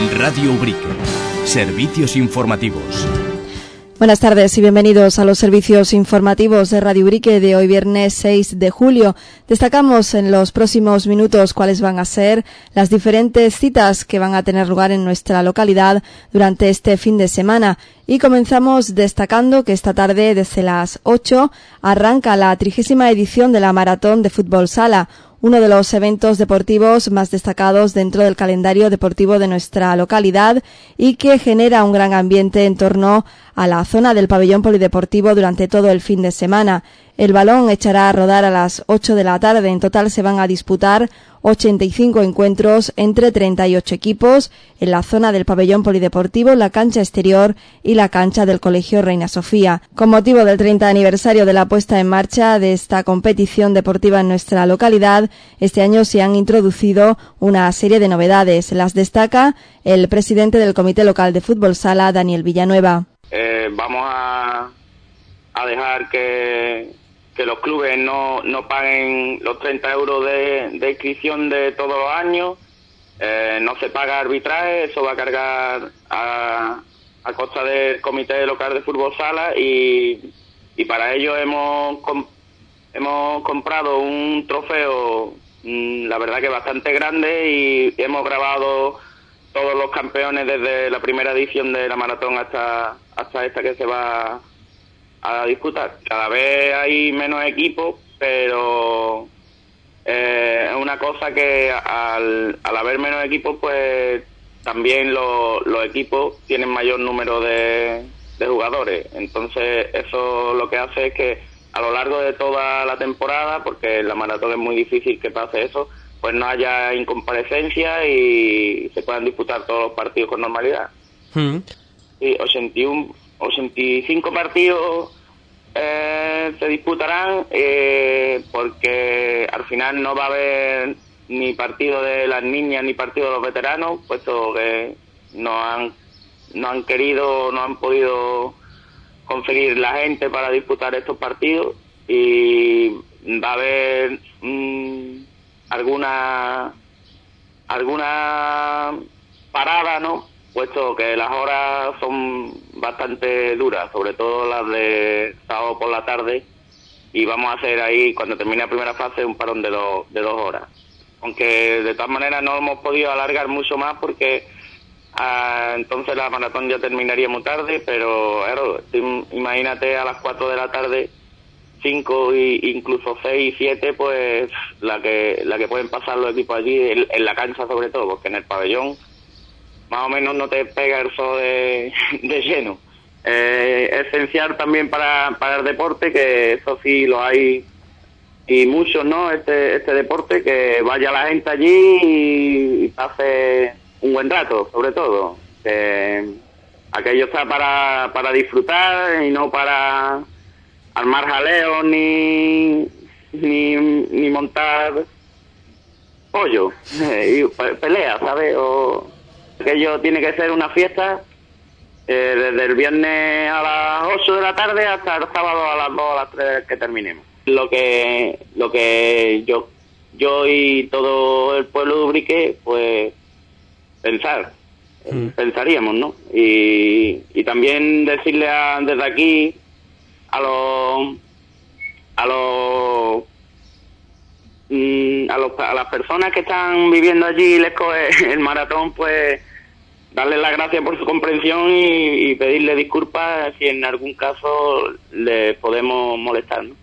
Radio Ubrique. Servicios informativos. Buenas tardes y bienvenidos a los servicios informativos de Radio Ubrique de hoy viernes 6 de julio. Destacamos en los próximos minutos cuáles van a ser las diferentes citas que van a tener lugar en nuestra localidad durante este fin de semana. Y comenzamos destacando que esta tarde desde las 8 arranca la 30ª edición de la Maratón de Fútbol Sala, uno de los eventos deportivos más destacados dentro del calendario deportivo de nuestra localidad y que genera un gran ambiente en torno a la zona del pabellón polideportivo durante todo el fin de semana. El balón echará a rodar a las 8 de la tarde. En total se van a disputar 85 encuentros entre 38 equipos en la zona del pabellón polideportivo, la cancha exterior y la cancha del Colegio Reina Sofía. Con motivo del 30 aniversario de la puesta en marcha de esta competición deportiva en nuestra localidad, este año se han introducido una serie de novedades. Las destaca el presidente del Comité Local de Fútbol Sala, Daniel Villanueva. Vamos a dejar que los clubes no paguen los 30 euros de inscripción de todos los años, no se paga arbitraje, eso va a cargar a costa del Comité Local de Fútbol Sala y para ello hemos comprado un trofeo, la verdad que bastante grande, y hemos grabado todos los campeones desde la primera edición de la maratón hasta esta que se va a disputar. Cada vez hay menos equipos, pero es una cosa que al haber menos equipos, pues también los equipos tienen mayor número de jugadores. Entonces eso lo que hace es que a lo largo de toda la temporada, porque en la maratón es muy difícil que pase eso, pues no haya incomparecencia y se puedan disputar todos los partidos con normalidad. Sí, 85 partidos se disputarán, porque al final no va a haber ni partido de las niñas ni partido de los veteranos, puesto que no han querido, no han podido conseguir la gente para disputar estos partidos, y va a haber alguna parada, ¿no? Puesto que las horas son bastante duras, sobre todo las de sábado por la tarde, y vamos a hacer ahí, cuando termine la primera fase, un parón de 2 horas. Aunque de todas maneras no hemos podido alargar mucho más porque entonces la maratón ya terminaría muy tarde, pero claro, imagínate a las 4 de la tarde, 5 e incluso 6 y 7, pues la que pueden pasar los equipos allí, en la cancha sobre todo, porque en el pabellón más o menos no te pega el sol de lleno. Es esencial también para el deporte, que eso sí lo hay, y muchos, ¿no? Este deporte, que vaya la gente allí y pase un buen rato, sobre todo. Aquello está para disfrutar y no para armar jaleo ni montar pollo y pelea, ¿sabes? Aquello tiene que ser una fiesta, desde el viernes a las 8 de la tarde hasta el sábado a las 2 a las 3 que terminemos. Lo que yo y todo el pueblo de Ubrique, pues pensaríamos, ¿no? Y también decirle desde aquí a las personas que están viviendo allí el maratón, pues darles las gracias por su comprensión y pedirle disculpas si en algún caso les podemos molestar, ¿no?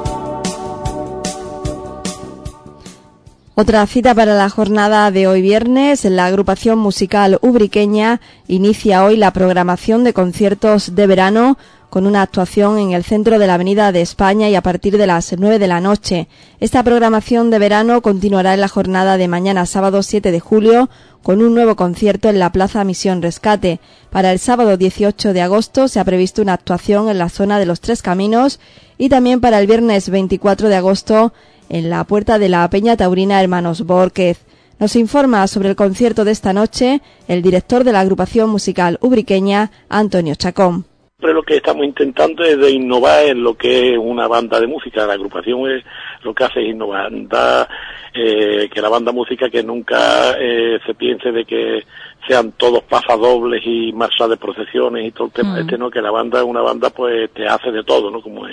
Otra cita para la jornada de hoy viernes, la agrupación musical ubriqueña inicia hoy la programación de conciertos de verano con una actuación en el centro de la Avenida de España y a partir de las 9 de la noche. Esta programación de verano continuará en la jornada de mañana, sábado 7 de julio, con un nuevo concierto en la Plaza Misión Rescate. Para el sábado 18 de agosto se ha previsto una actuación en la zona de los Tres Caminos y también para el viernes 24 de agosto en la puerta de la Peña Taurina Hermanos Bórquez. Nos informa sobre el concierto de esta noche el director de la agrupación musical ubriqueña, Antonio Chacón. Pero lo que estamos intentando es de innovar en lo que es una banda de música. La agrupación es lo que hace es innovar, que la banda música que nunca se piense de que sean todos pasadobles y marchas de procesiones y todo el tema ¿no? Que la banda es una banda pues te hace de todo, ¿no? Como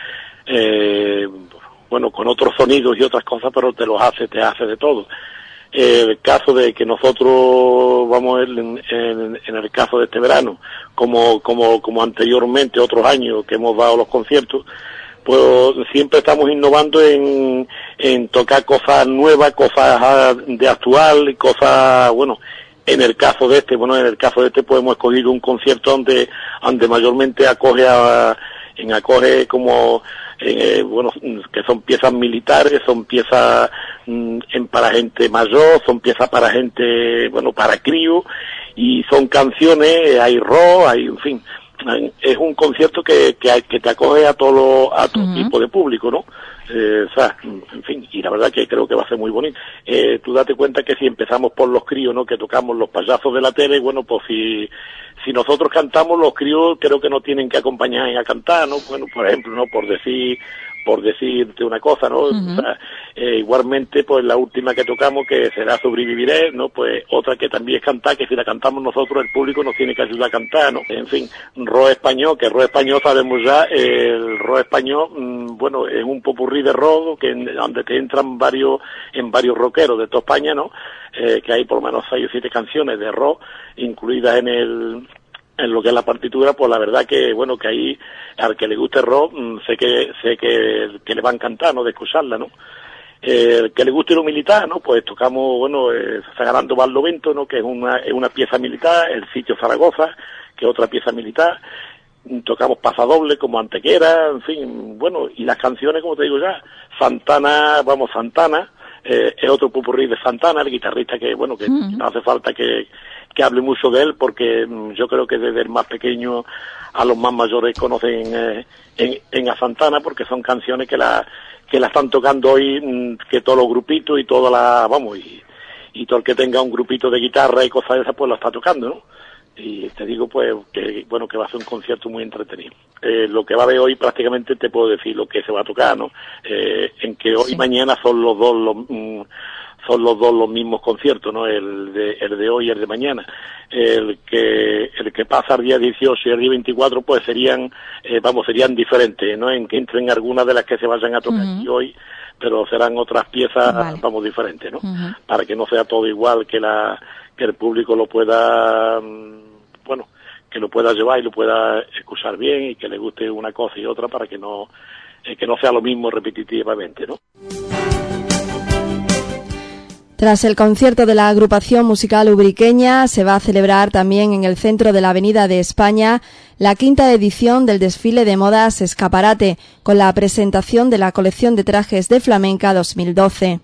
bueno, con otros sonidos y otras cosas, pero te hace de todo. El caso de que nosotros vamos en el caso de este verano, como anteriormente otros años que hemos dado los conciertos, pues siempre estamos innovando en tocar cosas nuevas, cosas de actual, cosas, bueno, en el caso de este pues hemos escogido un concierto donde mayormente acoge como bueno, que son piezas militares, son piezas para gente mayor, son piezas para gente, bueno, para crío, y son canciones, hay rock, en fin, es un concierto que te acoge a todo tipo de público, ¿no? O sea, en fin, y la verdad que creo que va a ser muy bonito. Tú date cuenta que si empezamos por los críos, ¿no? Que tocamos los payasos de la tele, bueno, pues si nosotros cantamos, los críos creo que no tienen que acompañar a cantar, ¿no? Bueno, por ejemplo, ¿no? Por decirte una cosa, ¿no? O sea, igualmente, pues la última que tocamos, que será Sobreviviré, ¿no? Pues otra que también es cantar, que si la cantamos nosotros, el público nos tiene que ayudar a cantar, ¿no? En fin, rock español, que rock español sabemos ya, el rock español, bueno, es un popurrí de rock, donde te entran varios rockeros de toda España, ¿no? Que hay por lo menos 6 o 7 canciones de rock incluidas en lo que es la partitura, pues la verdad que, bueno, que ahí, al que le guste rock, sé que le va a encantar, ¿no? De escucharla, ¿no? Que le guste lo militar, ¿no? Pues tocamos, bueno, Sagrando Barlovento, ¿no? Que es una pieza militar, El Sitio Zaragoza, que es otra pieza militar. Tocamos Pasadoble como Antequera, en fin, bueno, y las canciones, como te digo ya, Santana, es otro popurrí de Santana, el guitarrista que, bueno, que no hace falta que hable mucho de él, porque yo creo que desde el más pequeño a los más mayores conocen a Santana, porque son canciones que la están tocando hoy, que todos los grupitos y y todo el que tenga un grupito de guitarra y cosas de esas, pues lo está tocando, ¿no? Y te digo, pues, que bueno, que va a ser un concierto muy entretenido. Lo que va a haber hoy prácticamente te puedo decir lo que se va a tocar, ¿no? En que hoy y mañana son los dos los mismos conciertos, ¿no? El de hoy y el de mañana. El que pasa el día 18 y el día 24, pues serían diferentes, ¿no? En que entren algunas de las que se vayan a tocar aquí hoy, pero serán otras piezas, diferentes, ¿no? Para que no sea todo igual, que el público lo pueda, bueno, que lo pueda llevar y lo pueda escuchar bien, y que le guste una cosa y otra, para que no sea lo mismo repetitivamente, ¿no? Tras el concierto de la agrupación musical ubriqueña, se va a celebrar también en el centro de la Avenida de España la 5ª edición del desfile de modas Escaparate, con la presentación de la colección de trajes de flamenca 2012.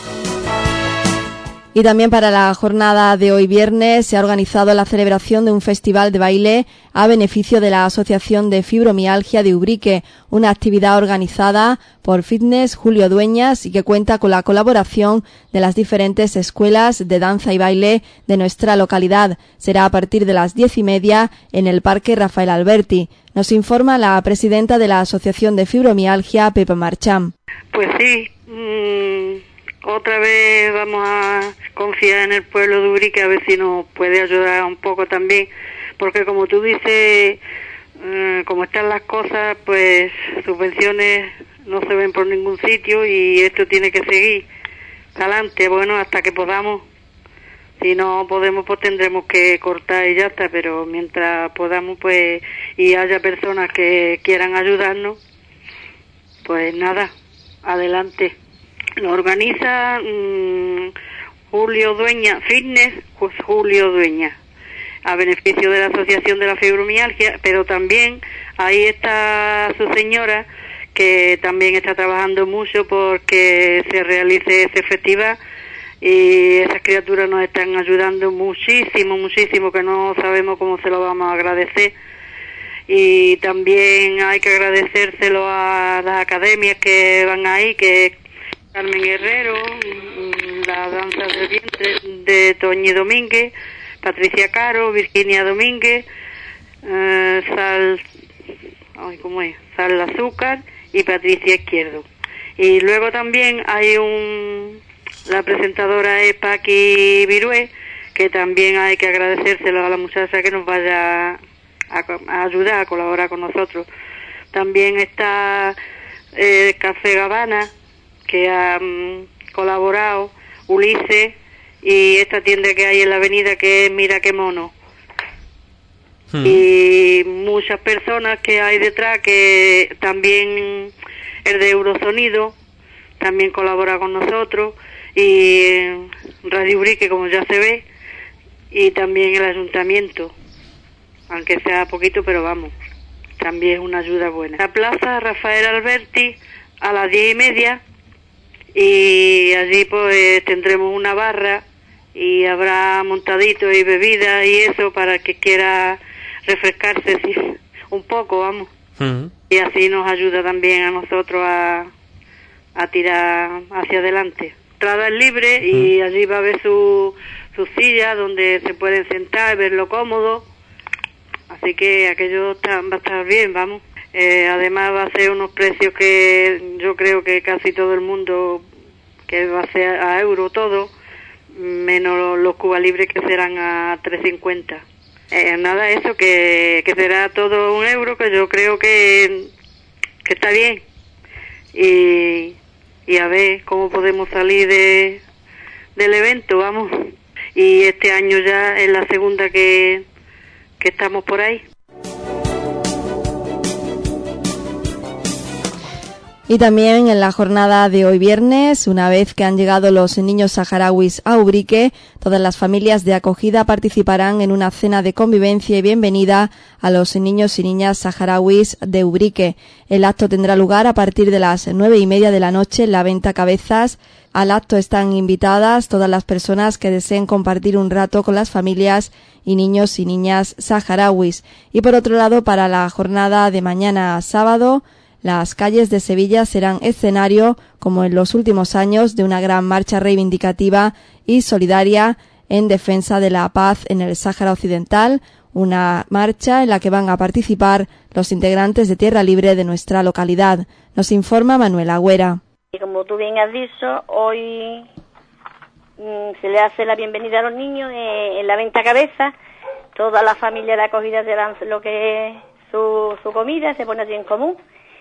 Y también para la jornada de hoy viernes se ha organizado la celebración de un festival de baile a beneficio de la Asociación de Fibromialgia de Ubrique, una actividad organizada por Fitness Julio Dueñas y que cuenta con la colaboración de las diferentes escuelas de danza y baile de nuestra localidad. Será a partir de las 10:30 en el Parque Rafael Alberti. Nos informa la presidenta de la Asociación de Fibromialgia, Pepa Marchán. Pues sí, otra vez vamos a confiar en el pueblo de Ubrique, a ver si nos puede ayudar un poco también, porque como tú dices, como están las cosas, pues subvenciones no se ven por ningún sitio y esto tiene que seguir adelante, bueno, hasta que podamos. Si no podemos, pues tendremos que cortar y ya está, pero mientras podamos, pues, y haya personas que quieran ayudarnos, pues nada, adelante. Lo organiza Julio Dueña, Fitness Julio Dueña, a beneficio de la Asociación de la Fibromialgia, pero también ahí está su señora, que también está trabajando mucho porque se realice ese festival, y esas criaturas nos están ayudando muchísimo, que no sabemos cómo se lo vamos a agradecer. Y también hay que agradecérselo a las academias que van ahí, que Carmen Herrero, la danza del vientre de Toñi Domínguez, Patricia Caro, Virginia Domínguez, Sal Azúcar y Patricia Izquierdo. Y luego también hay la presentadora es Paqui Virué, que también hay que agradecérselo a la muchacha que nos vaya a ayudar, a colaborar con nosotros. También está Café Gavana, que ha colaborado, Ulises, y esta tienda que hay en la avenida que es Mira qué mono. Y muchas personas que hay detrás, que también el de Eurosonido también colabora con nosotros, y Radio Ubrique, como ya se ve, y también el ayuntamiento, aunque sea poquito, pero vamos, también es una ayuda buena. La plaza Rafael Alberti a las 10:30, y allí pues tendremos una barra y habrá montaditos y bebidas y eso para el que quiera refrescarse un poco, vamos. Y así nos ayuda también a nosotros a tirar hacia adelante. Entrada es libre y allí va a haber su silla donde se pueden sentar, verlo cómodo, así que aquello va a estar bien, vamos. Además va a ser unos precios que yo creo que casi todo el mundo, que va a ser a euro todo, menos los Cuba Libres, que serán a 3,50. Nada, eso, que será todo un euro, que yo creo que está bien. Y a ver cómo podemos salir del evento, vamos. Y este año ya es la segunda que estamos por ahí. Y también en la jornada de hoy viernes, una vez que han llegado los niños saharauis a Ubrique, todas las familias de acogida participarán en una cena de convivencia y bienvenida a los niños y niñas saharauis de Ubrique. El acto tendrá lugar a partir de las 9:30 de la noche en la Venta Cabezas. Al acto están invitadas todas las personas que deseen compartir un rato con las familias y niños y niñas saharauis. Y por otro lado, para la jornada de mañana sábado, las calles de Sevilla serán escenario, como en los últimos años, de una gran marcha reivindicativa y solidaria en defensa de la paz en el Sáhara Occidental, una marcha en la que van a participar los integrantes de Tierra Libre de nuestra localidad. Nos informa Manuela Agüera. Y como tú bien has dicho, hoy se le hace la bienvenida a los niños en la Venta Cabeza. Toda la familia de acogida se dan lo que es su comida, se pone así en común.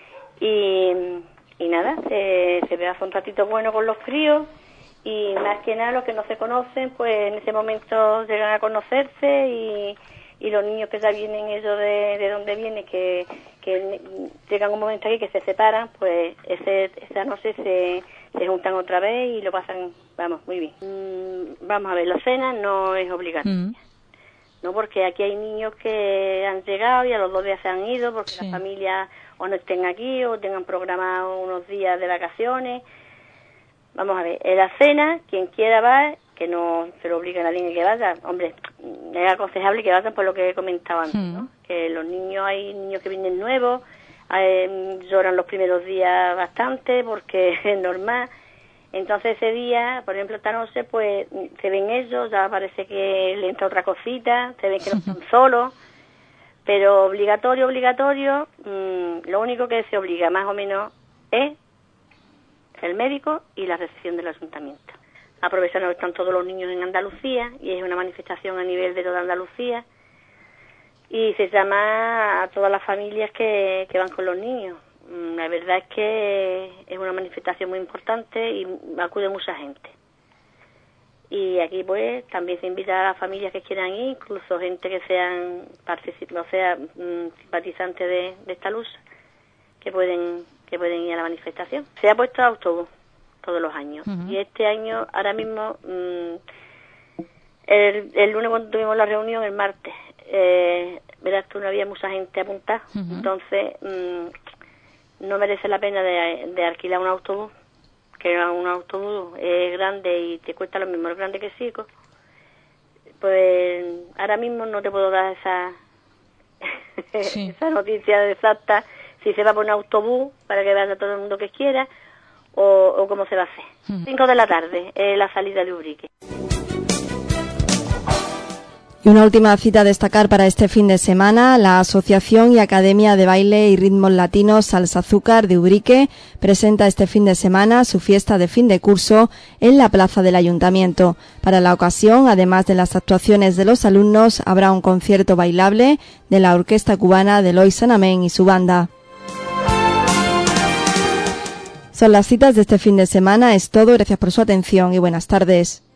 Y nada, se hace un ratito bueno con los críos, y más que nada los que no se conocen, pues en ese momento llegan a conocerse, y los niños que ya vienen ellos de donde vienen, que llegan un momento aquí que se separan, pues esa noche se juntan otra vez y lo pasan, vamos, muy bien. Vamos a ver, la cena no es obligatoria. No, porque aquí hay niños que han llegado y a los 2 días se han ido porque las familias o no estén aquí o tengan programado unos días de vacaciones. Vamos a ver, en la cena, quien quiera va, que no se lo obligue a nadie que vaya. Hombre, es aconsejable que vayan por lo que he comentado antes, ¿no? Que los niños, hay niños que vienen nuevos, lloran los primeros días bastante porque es normal. Entonces ese día, por ejemplo esta noche, pues se ven ellos, ya parece que le entra otra cosita, se ven que no están solos, pero obligatorio, lo único que se obliga más o menos es el médico y la recepción del ayuntamiento. Aprovechando que están todos los niños en Andalucía, y es una manifestación a nivel de toda Andalucía, y se llama a todas las familias que van con los niños. La verdad es que es una manifestación muy importante y acude mucha gente. Y aquí pues también se invita a las familias que quieran ir, incluso gente que sean simpatizantes de esta lucha, que pueden ir a la manifestación. Se ha puesto autobús todos los años, y este año, ahora mismo, el lunes cuando tuvimos la reunión, el martes, verás tú, no había mucha gente apuntada, entonces no merece la pena de alquilar un autobús, que un autobús es grande y te cuesta lo mismo, es grande que Sico. Pues ahora mismo no te puedo dar esa noticia exacta, si se va por un autobús para que vaya todo el mundo que quiera, o cómo se va a hacer. 5 de la tarde es la salida de Ubrique. Y Y una última cita a destacar para este fin de semana: la Asociación y Academia de Baile y Ritmos Latinos Salsa Azúcar de Ubrique presenta este fin de semana su fiesta de fin de curso en la plaza del Ayuntamiento. Para la ocasión, además de las actuaciones de los alumnos, habrá un concierto bailable de la Orquesta Cubana de Eloy San Amén y su banda. Son las citas de este fin de semana. Es todo. Gracias por su atención y buenas tardes.